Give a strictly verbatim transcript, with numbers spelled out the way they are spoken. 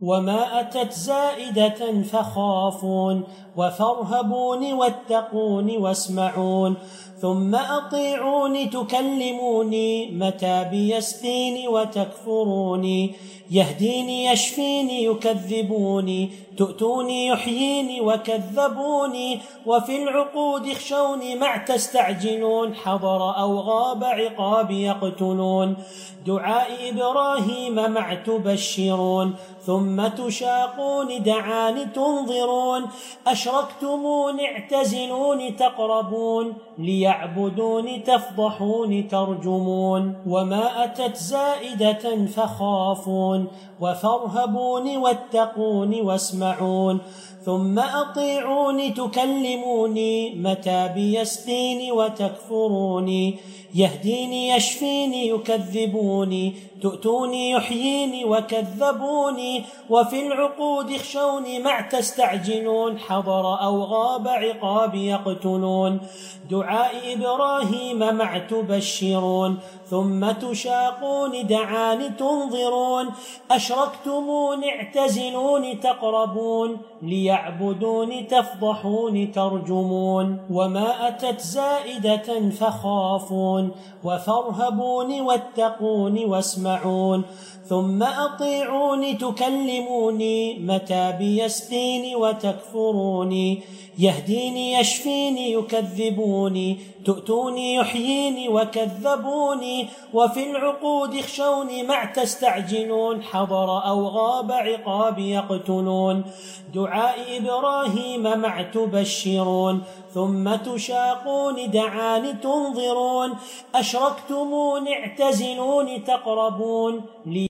وما أتت زائدة فخافون وفارهبون واتقون واسمعون ثم أطيعون تكلموني متى بيسقيني وتكفروني يهديني يشفيني يكذبوني تؤتوني يحييني وكذبوني وفي العقود اخشوني مع تستعجلون حضر أو غاب عقابي يقتلون دعاء إبراهيم مع تبشرون ثم تشاقون دعاني تنظرون أشركتمون اعتزلون تقربون ليعبدون تفضحون ترجمون وما أتت زائدة فخافون وفارهبون واتقون واسمعون ثم أطيعون تكلموني متى بيسقيني وتكفروني يهديني يشفيني يكذبوني تؤتوني يحييني وكذبوني وفي العقود اخشوني مع تستعجلون حضر أو غاب عقابي يقتلون دعاء إبراهيم مع تبشرون ثم تشاقون دعاني تنظرون أشركتمون اعتزلون تقربون ليعبدون تفضحون ترجمون وما أتت زائدة فخافون وفارهبون واتقون واسمعون ثم أطيعون تكلموني متى بيسقيني وتكفروني يهديني يشفيني يكذبوني تؤتوني يحييني وكذبوني وفي العقود اخشوني مع تستعجلون حضر أو غاب عقابي يقتلون دعاء إبراهيم مع تبشرون ثم تشاقون دعاني تنظرون أشركتمون اعتزلون تقربون